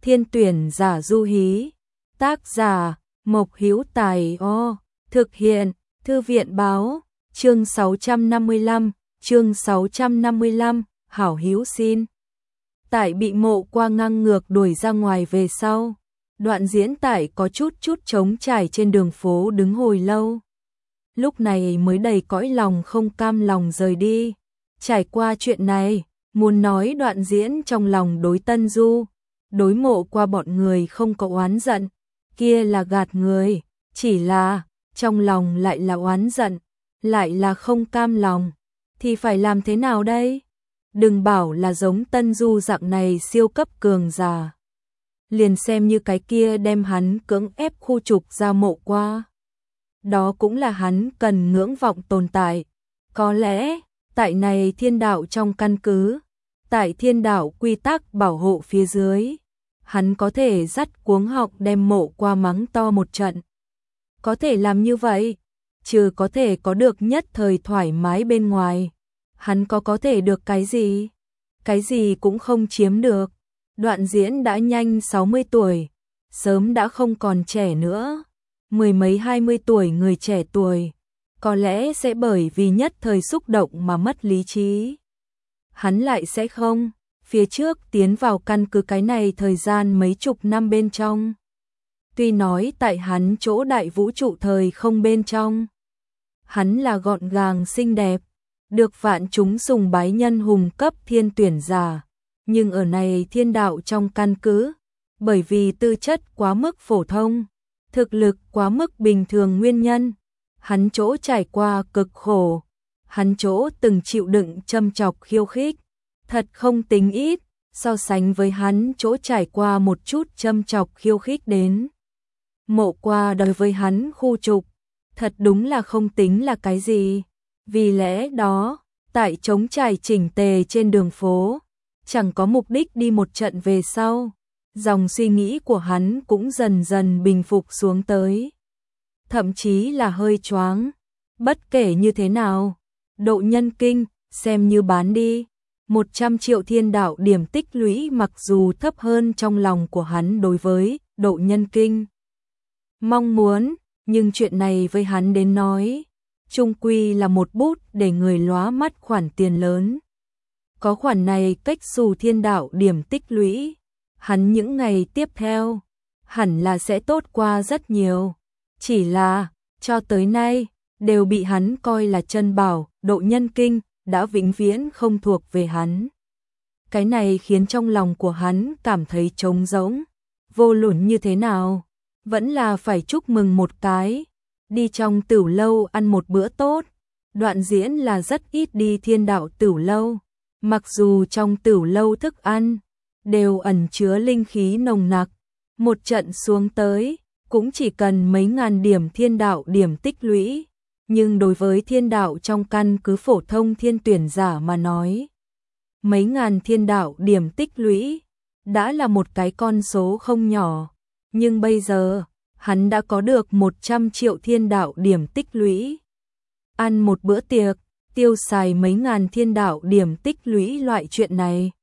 Thiên tuyển giả Du Hí. Tác giả Mộc Hữu Tài. Thực hiện Thư viện báo. Chương 655, Hảo Hữu xin. Tại bị Mộ Qua ngang ngược đuổi ra ngoài về sau, đoạn diễn Tại có chút trống trải trên đường phố đứng hồi lâu. Lúc này mới đầy cõi lòng không cam lòng rời đi. Trải qua chuyện này, muốn nói đoạn diễn trong lòng đối Tân Du, đối Mộ Qua bọn người không có oán giận, kia là gạt người, chỉ là trong lòng lại là oán giận, lại là không cam lòng, thì phải làm thế nào đây? Đừng bảo là giống Tân Du dạng này siêu cấp cường giả. Liền xem như cái kia đem hắn cưỡng ép khu trục ra Mộ Qua. Đó cũng là hắn cần ngưỡng vọng tồn tại. Có lẽ, tại này thiên đạo trong căn cứ, tại thiên đạo quy tắc bảo hộ phía dưới, hắn có thể dắt cuống họng đem Mộ Qua mắng to một trận. Có thể làm như vậy, trừ có thể có được nhất thời thoải mái bên ngoài, hắn có thể được cái gì? Cái gì cũng không chiếm được. Đoạn diễn đã nhanh 60 tuổi, sớm đã không còn trẻ nữa. Mười mấy 20 tuổi người trẻ tuổi, có lẽ sẽ bởi vì nhất thời xúc động mà mất lý trí. Hắn lại sẽ không, phía trước tiến vào căn cứ cái này thời gian mấy chục năm bên trong. Tuy nói tại hắn chỗ đại vũ trụ thời không bên trong, hắn là gọn gàng xinh đẹp, được vạn chúng sùng bái nhân hùng cấp thiên tuyển giả, nhưng ở này thiên đạo trong căn cứ, bởi vì tư chất quá mức phổ thông, thực lực quá mức bình thường nguyên nhân, hắn chỗ trải qua cực khổ, hắn chỗ từng chịu đựng châm chọc khiêu khích, thật không tính ít, so sánh với hắn chỗ trải qua một chút châm chọc khiêu khích đến. Mộ Qua đối với hắn khu trục, thật đúng là không tính là cái gì. Vì lẽ đó, tại trống trải chỉnh tề trên đường phố, chẳng có mục đích đi một trận về sau, dòng suy nghĩ của hắn cũng dần dần bình phục xuống tới. Thậm chí là hơi choáng, bất kể như thế nào, độ nhân kinh, xem như bán đi. 100 triệu thiên đạo điểm tích lũy mặc dù thấp hơn trong lòng của hắn đối với độ nhân kinh mong muốn, nhưng chuyện này với hắn đến nói, chung quy là một bút để người lóa mắt khoản tiền lớn. Có khoản này cách xù thiên đạo điểm tích lũy, hắn những ngày tiếp theo, hẳn là sẽ tốt qua rất nhiều. Chỉ là, cho tới nay, đều bị hắn coi là chân bảo, độ nhân kinh, đã vĩnh viễn không thuộc về hắn. Cái này khiến trong lòng của hắn cảm thấy trống rỗng, vô luận như thế nào, vẫn là phải chúc mừng một cái. Đi trong tửu lâu ăn một bữa tốt, đoạn diễn là rất ít đi thiên đạo tửu lâu, mặc dù trong tửu lâu thức ăn đều ẩn chứa linh khí nồng nặc, một trận xuống tới cũng chỉ cần mấy ngàn điểm thiên đạo điểm tích lũy, nhưng đối với thiên đạo trong căn cứ phổ thông thiên tuyển giả mà nói, mấy ngàn thiên đạo điểm tích lũy đã là một cái con số không nhỏ, nhưng bây giờ hắn đã có được 100 triệu thiên đạo điểm tích lũy. Ăn một bữa tiệc, tiêu xài mấy ngàn thiên đạo điểm tích lũy loại chuyện này,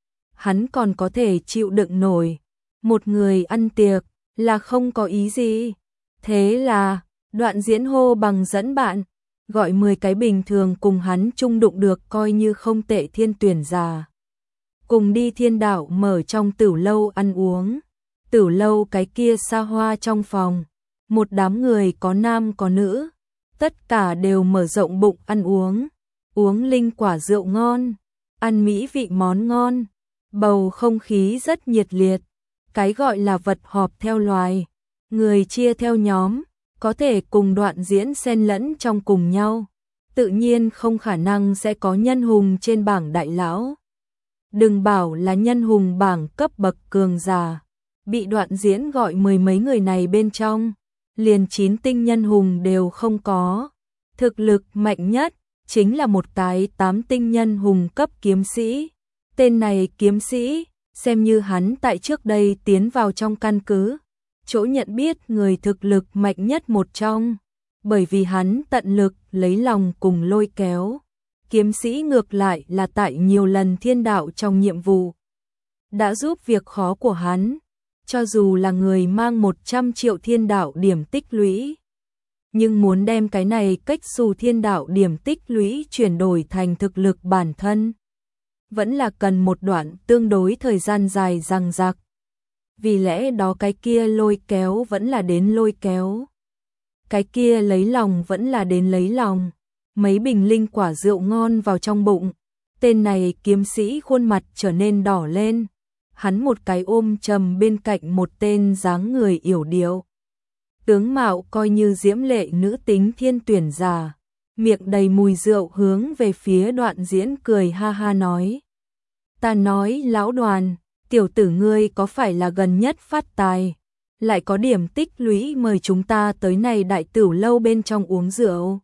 hắn còn có thể chịu đựng nổi. Một người ăn tiệc là không có ý gì. Thế là, đoạn diễn hô bằng dẫn bạn, gọi 10 cái bình thường cùng hắn chung đụng được coi như không tệ thiên tuyển giả. Cùng đi thiên đạo mở trong tửu lâu ăn uống. Tửu lâu cái kia xa hoa trong phòng, một đám người có nam có nữ, tất cả đều mở rộng bụng ăn uống, uống linh quả rượu ngon, ăn mỹ vị món ngon, bầu không khí rất nhiệt liệt. Cái gọi là vật họp theo loài, người chia theo nhóm, có thể cùng đoạn diễn xen lẫn trong cùng nhau, tự nhiên không khả năng sẽ có nhân hùng trên bảng đại lão. Đừng bảo là nhân hùng bảng cấp bậc cường giả, bị đoạn diễn gọi mười mấy người này bên trong, liền 9 tinh nhân hùng đều không có. Thực lực mạnh nhất chính là một cái 8 tinh nhân hùng cấp kiếm sĩ. Tên này kiếm sĩ, xem như hắn tại trước đây tiến vào trong căn cứ, chỗ nhận biết người thực lực mạnh nhất một trong, bởi vì hắn tận lực lấy lòng cùng lôi kéo. Kiếm sĩ ngược lại là tại nhiều lần thiên đạo trong nhiệm vụ, đã giúp việc khó của hắn, cho dù là người mang 100 triệu thiên đạo điểm tích lũy. Nhưng muốn đem cái này cách xù thiên đạo điểm tích lũy chuyển đổi thành thực lực bản thân, vẫn là cần một đoạn tương đối thời gian dài dằng dặc. Vì lẽ đó cái kia lôi kéo vẫn là đến lôi kéo. Cái kia lấy lòng vẫn là đến lấy lòng. Mấy bình linh quả rượu ngon vào trong bụng. Tên này kiếm sĩ khuôn mặt trở nên đỏ lên. Hắn một cái ôm chầm bên cạnh một tên dáng người yểu điệu. Tướng mạo coi như diễm lệ nữ tính thiên tuyển già. Miệng đầy mùi rượu hướng về phía Đoạn Diễn cười ha ha nói. Ta nói lão Đoàn, tiểu tử ngươi có phải là gần nhất phát tài, lại có điểm tích lũy mời chúng ta tới này đại tửu lâu bên trong uống rượu.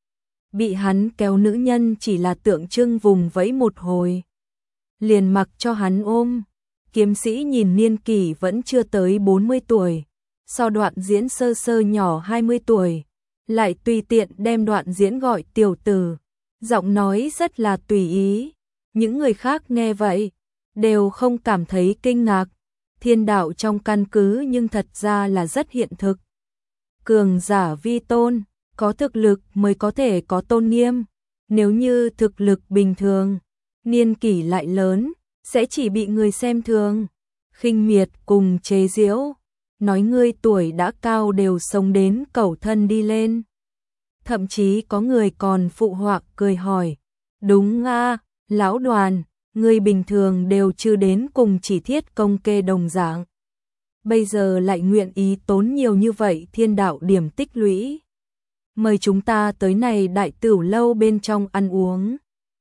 Bị hắn kéo nữ nhân chỉ là tượng trưng vùng vẫy một hồi, liền mặc cho hắn ôm. Kiếm sĩ nhìn niên kỷ vẫn chưa tới 40 tuổi, so Đoạn Diễn sơ sơ nhỏ 20 tuổi, lại tùy tiện đem Đoạn Diễn gọi tiểu tử, giọng nói rất là tùy ý. Những người khác nghe vậy đều không cảm thấy kinh ngạc. Thiên đạo trong căn cứ nhưng thật ra là rất hiện thực. Cường giả vi tôn, có thực lực mới có thể có tôn nghiêm. Nếu như thực lực bình thường, niên kỷ lại lớn, sẽ chỉ bị người xem thường, khinh miệt cùng chế giễu, nói ngươi tuổi đã cao đều sống đến cẩu thân đi lên. Thậm chí có người còn phụ họa cười hỏi, đúng a, lão Đoàn, người bình thường đều chưa đến cùng chỉ thiết công kê đồng dạng. Bây giờ lại nguyện ý tốn nhiều như vậy thiên đạo điểm tích lũy. Mời chúng ta tới này đại tửu lâu bên trong ăn uống.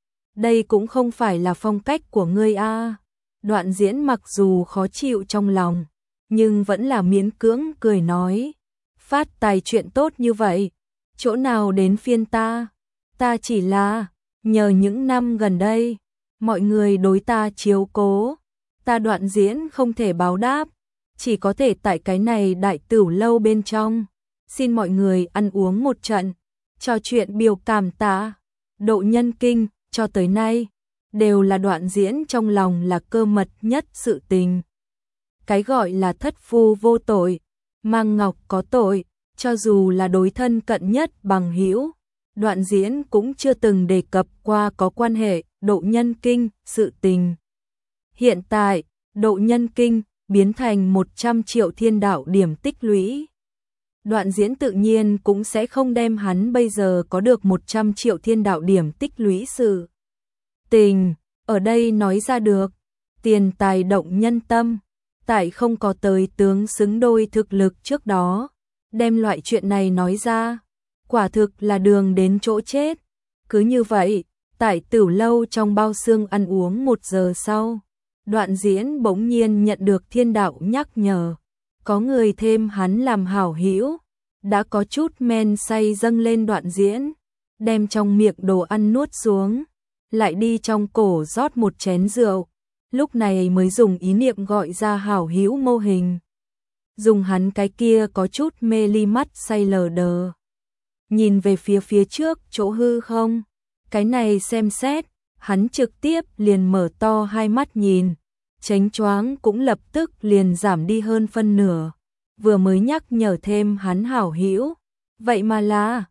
Đây cũng không phải là phong cách của ngươi a. Đoạn Diễn mặc dù khó chịu trong lòng, nhưng vẫn là miễn cưỡng cười nói. Phát tài chuyện tốt như vậy, chỗ nào đến phiên ta? Ta chỉ là nhờ những năm gần đây, mọi người đối ta chiếu cố, ta Đoạn Diễn không thể báo đáp, chỉ có thể tại cái này đại tửu lâu bên trong, xin mọi người ăn uống một trận, trò chuyện biểu cảm tạ. Độ nhân kinh, cho tới nay, đều là Đoạn Diễn trong lòng là cơ mật nhất sự tình. Cái gọi là thất phu vô tội, mang ngọc có tội, cho dù là đối thân cận nhất bằng hữu, Đoạn Diễn cũng chưa từng đề cập qua có quan hệ độ nhân kinh sự tình. Hiện tại, độ nhân kinh biến thành 100 triệu thiên đạo điểm tích lũy. Đoạn Diễn tự nhiên cũng sẽ không đem hắn bây giờ có được 100 triệu thiên đạo điểm tích lũy sự tình ở đây nói ra được. Tiền tài động nhân tâm, tại không có tới tướng xứng đôi thực lực trước đó, đem loại chuyện này nói ra, quả thực là đường đến chỗ chết. Cứ như vậy, tại tửu lâu trong bao xương ăn uống 1 giờ sau, Đoạn Diễn bỗng nhiên nhận được thiên đạo nhắc nhở, có người thêm hắn làm hảo hữu, đã có chút men say dâng lên Đoạn Diễn, đem trong miệng đồ ăn nuốt xuống, lại đi trong cổ rót một chén rượu, lúc này mới dùng ý niệm gọi ra hảo hữu mô hình. Dùng hắn cái kia có chút mê ly mắt say lờ đờ, nhìn về phía trước chỗ hư không, cái này xem xét, hắn trực tiếp liền mở to hai mắt nhìn, chánh choáng cũng lập tức liền giảm đi hơn phân nửa, vừa mới nhắc nhở thêm hắn hảo hữu, vậy mà là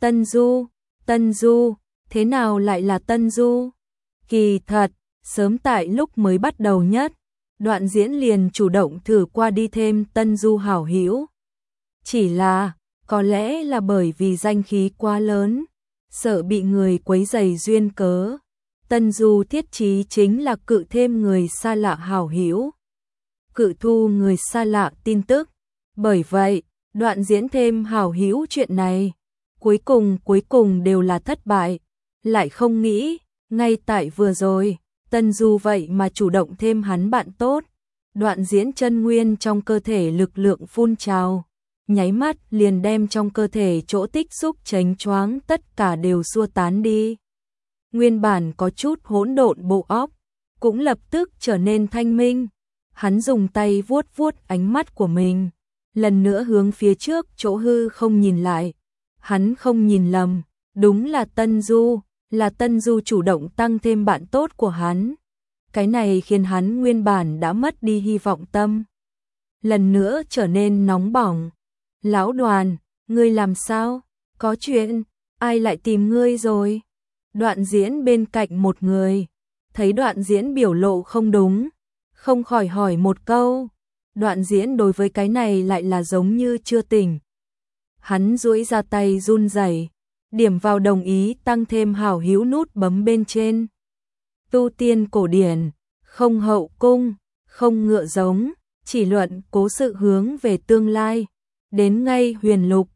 Tân Du, thế nào lại là Tân Du? Kỳ thật, sớm tại lúc mới bắt đầu nhất, Đoạn Diễn liền chủ động thử qua đi thêm Tân Du hảo hữu. Chỉ là, có lẽ là bởi vì danh khí quá lớn, sợ bị người quấy rầy duyên cớ, Tân Du thiết chí chính là cự thêm người xa lạ hảo hữu, cự thu người xa lạ tin tức. Bởi vậy, Đoạn Diễn thêm hảo hữu chuyện này, cuối cùng đều là thất bại, lại không nghĩ, ngay tại vừa rồi, Tân Du vậy mà chủ động thêm hắn bạn tốt. Đoạn Diễn chân nguyên trong cơ thể lực lượng phun trào, nháy mắt liền đem trong cơ thể chỗ tích xúc chánh choáng tất cả đều xua tán đi. Nguyên bản có chút hỗn độn bộ óc, cũng lập tức trở nên thanh minh. Hắn dùng tay vuốt vuốt ánh mắt của mình, lần nữa hướng phía trước chỗ hư không nhìn lại. Hắn không nhìn lầm, đúng là Tân Du chủ động tăng thêm bạn tốt của hắn. Cái này khiến hắn nguyên bản đã mất đi hy vọng tâm lần nữa trở nên nóng bỏng. Lão Đoàn, ngươi làm sao? Có chuyện, ai lại tìm ngươi rồi? Đoạn Diễn bên cạnh một người, thấy Đoạn Diễn biểu lộ không đúng, không khỏi hỏi một câu. Đoạn Diễn đối với cái này lại là giống như chưa tỉnh. Hắn duỗi ra tay run rẩy, điểm vào đồng ý tăng thêm hảo hữu nút bấm bên trên. Tu tiên cổ điển, không hậu cung, không ngựa giống, chỉ luận cố sự hướng về tương lai, đến ngay huyền lục,